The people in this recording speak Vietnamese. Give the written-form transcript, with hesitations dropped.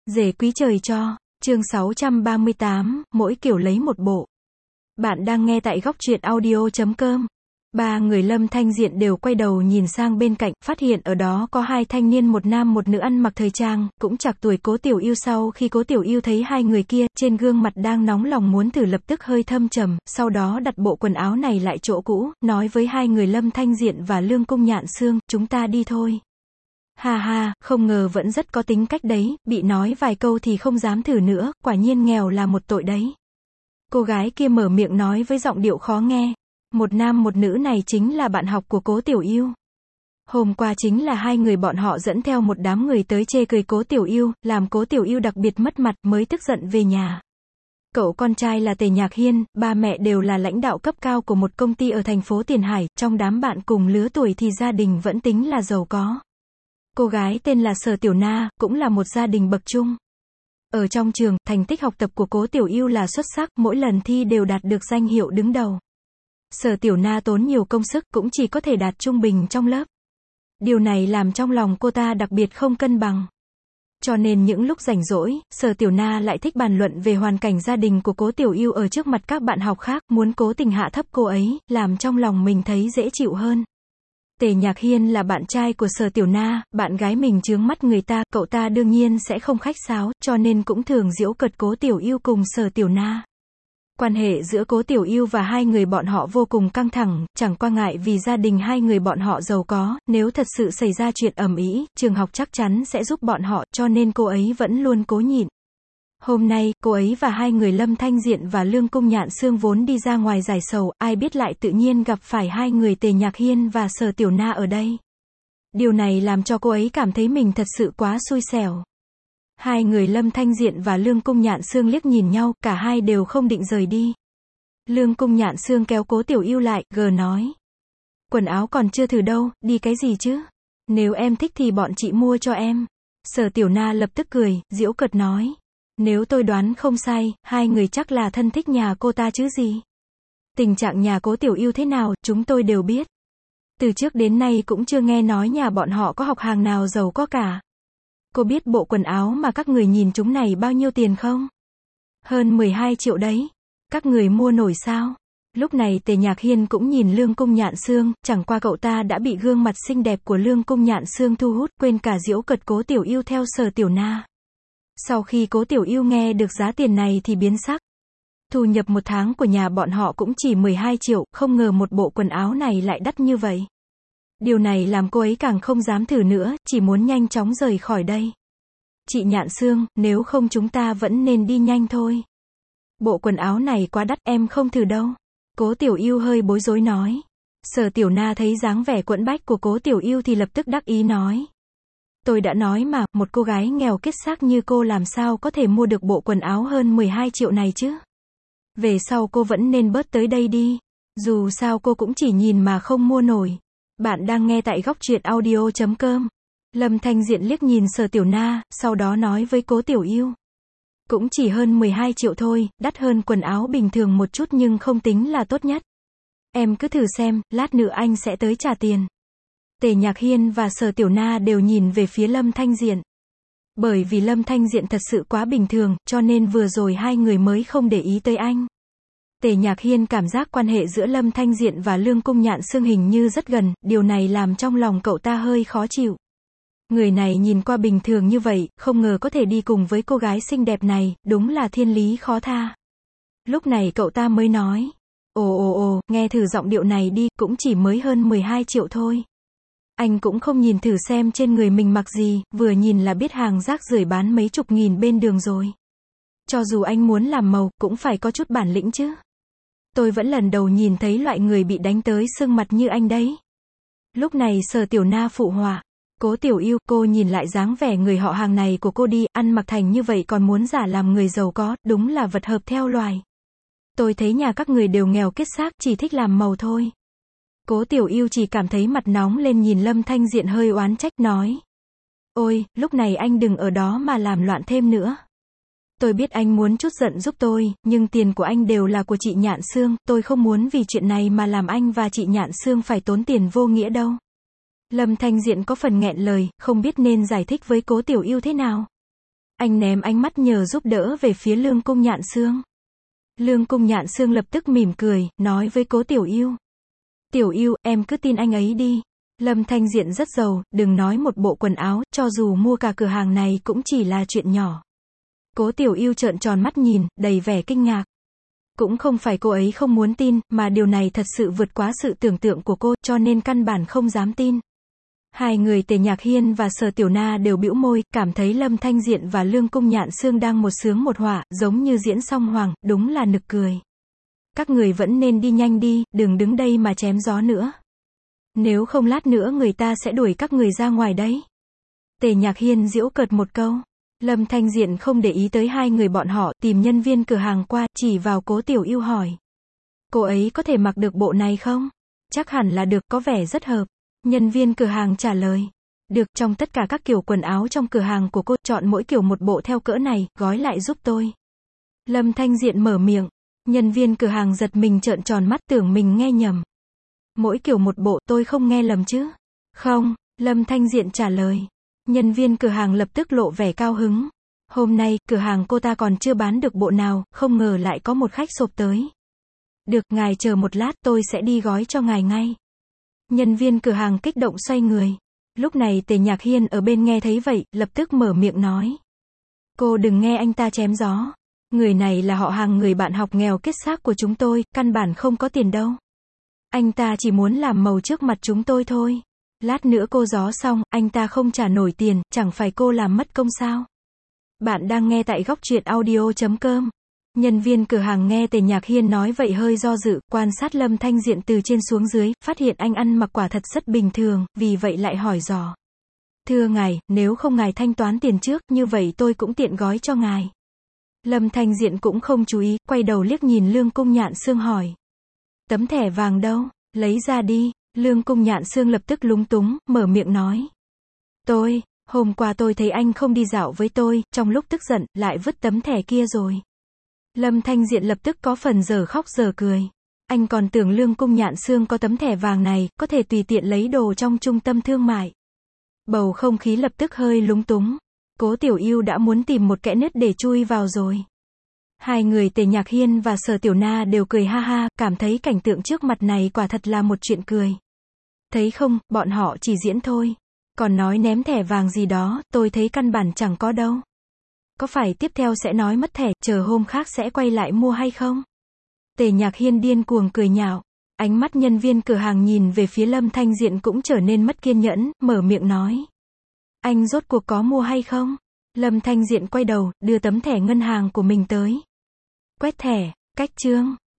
Rể quý trời cho, chương 638, mỗi kiểu lấy một bộ. Bạn đang nghe tại góc truyện audio.com. Ba người Lâm Thanh Diện đều quay đầu nhìn sang bên cạnh, phát hiện ở đó có hai thanh niên, một nam một nữ ăn mặc thời trang, cũng chạc tuổi Cố Tiểu Yêu. Sau khi Cố Tiểu Yêu thấy hai người kia, trên gương mặt đang nóng lòng muốn thử lập tức hơi thâm trầm, sau đó đặt bộ quần áo này lại chỗ cũ, nói với hai người Lâm Thanh Diện và Lương Cung Nhạn Xương, chúng ta đi thôi. Ha ha, không ngờ vẫn rất có tính cách đấy, bị nói vài câu thì không dám thử nữa, quả nhiên nghèo là một tội đấy. Cô gái kia mở miệng nói với giọng điệu khó nghe. Một nam một nữ này chính là bạn học của Cố Tiểu Yêu. Hôm qua chính là hai người bọn họ dẫn theo một đám người tới chê cười Cố Tiểu Yêu, làm Cố Tiểu Yêu đặc biệt mất mặt mới tức giận về nhà. Cậu con trai là Tề Nhạc Hiên, ba mẹ đều là lãnh đạo cấp cao của một công ty ở thành phố Tiền Hải, trong đám bạn cùng lứa tuổi thì gia đình vẫn tính là giàu có. Cô gái tên là Sở Tiểu Na, cũng là một gia đình bậc trung. Ở trong trường, thành tích học tập của Cố Tiểu Yêu là xuất sắc, mỗi lần thi đều đạt được danh hiệu đứng đầu. Sở Tiểu Na tốn nhiều công sức, cũng chỉ có thể đạt trung bình trong lớp. Điều này làm trong lòng cô ta đặc biệt không cân bằng. Cho nên những lúc rảnh rỗi, Sở Tiểu Na lại thích bàn luận về hoàn cảnh gia đình của Cố Tiểu Yêu ở trước mặt các bạn học khác, muốn cố tình hạ thấp cô ấy, làm trong lòng mình thấy dễ chịu hơn. Tề Nhạc Hiên là bạn trai của Sở Tiểu Na, bạn gái mình chướng mắt người ta, cậu ta đương nhiên sẽ không khách sáo, cho nên cũng thường giễu cợt Cố Tiểu Yêu cùng Sở Tiểu Na. Quan hệ giữa Cố Tiểu Yêu và hai người bọn họ vô cùng căng thẳng, chẳng qua ngại vì gia đình hai người bọn họ giàu có, nếu thật sự xảy ra chuyện ầm ĩ, trường học chắc chắn sẽ giúp bọn họ, cho nên cô ấy vẫn luôn cố nhịn. Hôm nay, cô ấy và hai người Lâm Thanh Diện và Lương Cung Nhạn Xương vốn đi ra ngoài giải sầu, ai biết lại tự nhiên gặp phải hai người Tề Nhạc Hiên và Sở Tiểu Na ở đây. Điều này làm cho cô ấy cảm thấy mình thật sự quá xui xẻo. Hai người Lâm Thanh Diện và Lương Cung Nhạn Xương liếc nhìn nhau, cả hai đều không định rời đi. Lương Cung Nhạn Xương kéo Cố Tiểu Yêu lại, gờ nói. Quần áo còn chưa thử đâu, đi cái gì chứ? Nếu em thích thì bọn chị mua cho em. Sở Tiểu Na lập tức cười, giễu cợt nói. Nếu tôi đoán không sai, hai người chắc là thân thích nhà cô ta chứ gì. Tình trạng nhà Cố Tiểu Yêu thế nào, chúng tôi đều biết. Từ trước đến nay cũng chưa nghe nói nhà bọn họ có học hàng nào giàu có cả. Cô biết bộ quần áo mà các người nhìn chúng này bao nhiêu tiền không? Hơn 12 triệu đấy. Các người mua nổi sao? Lúc này Tề Nhạc Hiên cũng nhìn Lương Cung Nhạn Xương, chẳng qua cậu ta đã bị gương mặt xinh đẹp của Lương Cung Nhạn Xương thu hút, quên cả giễu cợt Cố Tiểu Yêu theo Sở Tiểu Na. Sau khi Cố Tiểu Yêu nghe được giá tiền này thì biến sắc. Thu nhập một tháng của nhà bọn họ cũng chỉ 12 triệu, không ngờ một bộ quần áo này lại đắt như vậy. Điều này làm cô ấy càng không dám thử nữa, chỉ muốn nhanh chóng rời khỏi đây. Chị Nhạn Xương, nếu không chúng ta vẫn nên đi nhanh thôi. Bộ quần áo này quá đắt, em không thử đâu. Cố Tiểu Yêu hơi bối rối nói. Sở Tiểu Na thấy dáng vẻ quẫn bách của Cố Tiểu Yêu thì lập tức đắc ý nói. Tôi đã nói mà, một cô gái nghèo kiết xác như cô làm sao có thể mua được bộ quần áo hơn 12 triệu này chứ. Về sau cô vẫn nên bớt tới đây đi. Dù sao cô cũng chỉ nhìn mà không mua nổi. Bạn đang nghe tại góc truyện audio.com. Lâm Thanh Diện liếc nhìn Sở Tiểu Na, sau đó nói với Cố Tiểu Yêu. Cũng chỉ hơn 12 triệu thôi, đắt hơn quần áo bình thường một chút nhưng không tính là tốt nhất. Em cứ thử xem, lát nữa anh sẽ tới trả tiền. Tề Nhạc Hiên và Sở Tiểu Na đều nhìn về phía Lâm Thanh Diện. Bởi vì Lâm Thanh Diện thật sự quá bình thường, cho nên vừa rồi hai người mới không để ý tới anh. Tề Nhạc Hiên cảm giác quan hệ giữa Lâm Thanh Diện và Lương Cung Nhạn Xương hình như rất gần, điều này làm trong lòng cậu ta hơi khó chịu. Người này nhìn qua bình thường như vậy, không ngờ có thể đi cùng với cô gái xinh đẹp này, đúng là thiên lý khó tha. Lúc này cậu ta mới nói. Ồ, nghe thử giọng điệu này đi, cũng chỉ mới hơn 12 triệu thôi. Anh cũng không nhìn thử xem trên người mình mặc gì, vừa nhìn là biết hàng rác rưởi bán mấy chục nghìn bên đường rồi. Cho dù anh muốn làm màu, cũng phải có chút bản lĩnh chứ. Tôi vẫn lần đầu nhìn thấy loại người bị đánh tới sưng mặt như anh đấy. Lúc này Sở Tiểu Na phụ họa. Cố Tiểu Yêu, cô nhìn lại dáng vẻ người họ hàng này của cô đi, ăn mặc thành như vậy còn muốn giả làm người giàu có, đúng là vật hợp theo loài. Tôi thấy nhà các người đều nghèo kiết xác, chỉ thích làm màu thôi. Cố Tiểu Yêu chỉ cảm thấy mặt nóng lên nhìn Lâm Thanh Diện hơi oán trách nói. Ôi, lúc này anh đừng ở đó mà làm loạn thêm nữa. Tôi biết anh muốn chút giận giúp tôi, nhưng tiền của anh đều là của chị Nhạn Xương, tôi không muốn vì chuyện này mà làm anh và chị Nhạn Xương phải tốn tiền vô nghĩa đâu. Lâm Thanh Diện có phần nghẹn lời, không biết nên giải thích với Cố Tiểu Yêu thế nào. Anh ném ánh mắt nhờ giúp đỡ về phía Lương Cung Nhạn Xương. Lương Cung Nhạn Xương lập tức mỉm cười, nói với Cố Tiểu Yêu. Tiểu Yêu, em cứ tin anh ấy đi. Lâm Thanh Diện rất giàu, đừng nói một bộ quần áo, cho dù mua cả cửa hàng này cũng chỉ là chuyện nhỏ. Cố Tiểu Yêu trợn tròn mắt nhìn, đầy vẻ kinh ngạc. Cũng không phải cô ấy không muốn tin, mà điều này thật sự vượt quá sự tưởng tượng của cô, cho nên căn bản không dám tin. Hai người Tề Nhạc Hiên và Sở Tiểu Na đều bĩu môi, cảm thấy Lâm Thanh Diện và Lương Cung Nhạn Xương đang một sướng một họa, giống như diễn song hoàng, đúng là nực cười. Các người vẫn nên đi nhanh đi, đừng đứng đây mà chém gió nữa. Nếu không lát nữa người ta sẽ đuổi các người ra ngoài đấy. Tề Nhạc Hiên giễu cợt một câu. Lâm Thanh Diện không để ý tới hai người bọn họ, tìm nhân viên cửa hàng qua, chỉ vào Cố Tiểu Yêu hỏi. Cô ấy có thể mặc được bộ này không? Chắc hẳn là được, có vẻ rất hợp. Nhân viên cửa hàng trả lời. Được, trong tất cả các kiểu quần áo trong cửa hàng của cô, chọn mỗi kiểu một bộ theo cỡ này, gói lại giúp tôi. Lâm Thanh Diện mở miệng. Nhân viên cửa hàng giật mình trợn tròn mắt, tưởng mình nghe nhầm. Mỗi kiểu một bộ, tôi không nghe lầm chứ? Không, Lâm Thanh Diện trả lời. Nhân viên cửa hàng lập tức lộ vẻ cao hứng. Hôm nay, cửa hàng cô ta còn chưa bán được bộ nào, không ngờ lại có một khách sộp tới. Được, ngài chờ một lát, tôi sẽ đi gói cho ngài ngay. Nhân viên cửa hàng kích động xoay người. Lúc này Tề Nhạc Hiên ở bên nghe thấy vậy, lập tức mở miệng nói. Cô đừng nghe anh ta chém gió. Người này là họ hàng người bạn học nghèo kiết xác của chúng tôi, căn bản không có tiền đâu. Anh ta chỉ muốn làm màu trước mặt chúng tôi thôi. Lát nữa cô gió xong, anh ta không trả nổi tiền, chẳng phải cô làm mất công sao? Bạn đang nghe tại Góc Truyện Audio.com. Nhân viên cửa hàng nghe Tề Nhạc Hiên nói vậy hơi do dự, quan sát Lâm Thanh Diện từ trên xuống dưới, phát hiện anh ăn mặc quả thật rất bình thường, vì vậy lại hỏi dò. Thưa ngài, nếu không ngài thanh toán tiền trước, như vậy tôi cũng tiện gói cho ngài. Lâm Thanh Diện cũng không chú ý, quay đầu liếc nhìn Lương Cung Nhạn Xương hỏi. Tấm thẻ vàng đâu? Lấy ra đi. Lương Cung Nhạn Xương lập tức lúng túng, mở miệng nói. Hôm qua tôi thấy anh không đi dạo với tôi, trong lúc tức giận, lại vứt tấm thẻ kia rồi. Lâm Thanh Diện lập tức có phần giờ khóc giờ cười. Anh còn tưởng Lương Cung Nhạn Xương có tấm thẻ vàng này, có thể tùy tiện lấy đồ trong trung tâm thương mại. Bầu không khí lập tức hơi lúng túng. Cố Tiểu Yêu đã muốn tìm một kẽ nứt để chui vào rồi. Hai người Tề Nhạc Hiên và Sở Tiểu Na đều cười ha ha, cảm thấy cảnh tượng trước mặt này quả thật là một chuyện cười. Thấy không, bọn họ chỉ diễn thôi. Còn nói ném thẻ vàng gì đó, tôi thấy căn bản chẳng có đâu. Có phải tiếp theo sẽ nói mất thẻ, chờ hôm khác sẽ quay lại mua hay không? Tề Nhạc Hiên điên cuồng cười nhạo. Ánh mắt nhân viên cửa hàng nhìn về phía Lâm Thanh Diện cũng trở nên mất kiên nhẫn, mở miệng nói. Anh rốt cuộc có mua hay không? Lâm Thanh Diện quay đầu, đưa tấm thẻ ngân hàng của mình tới. Quét thẻ, cách chương.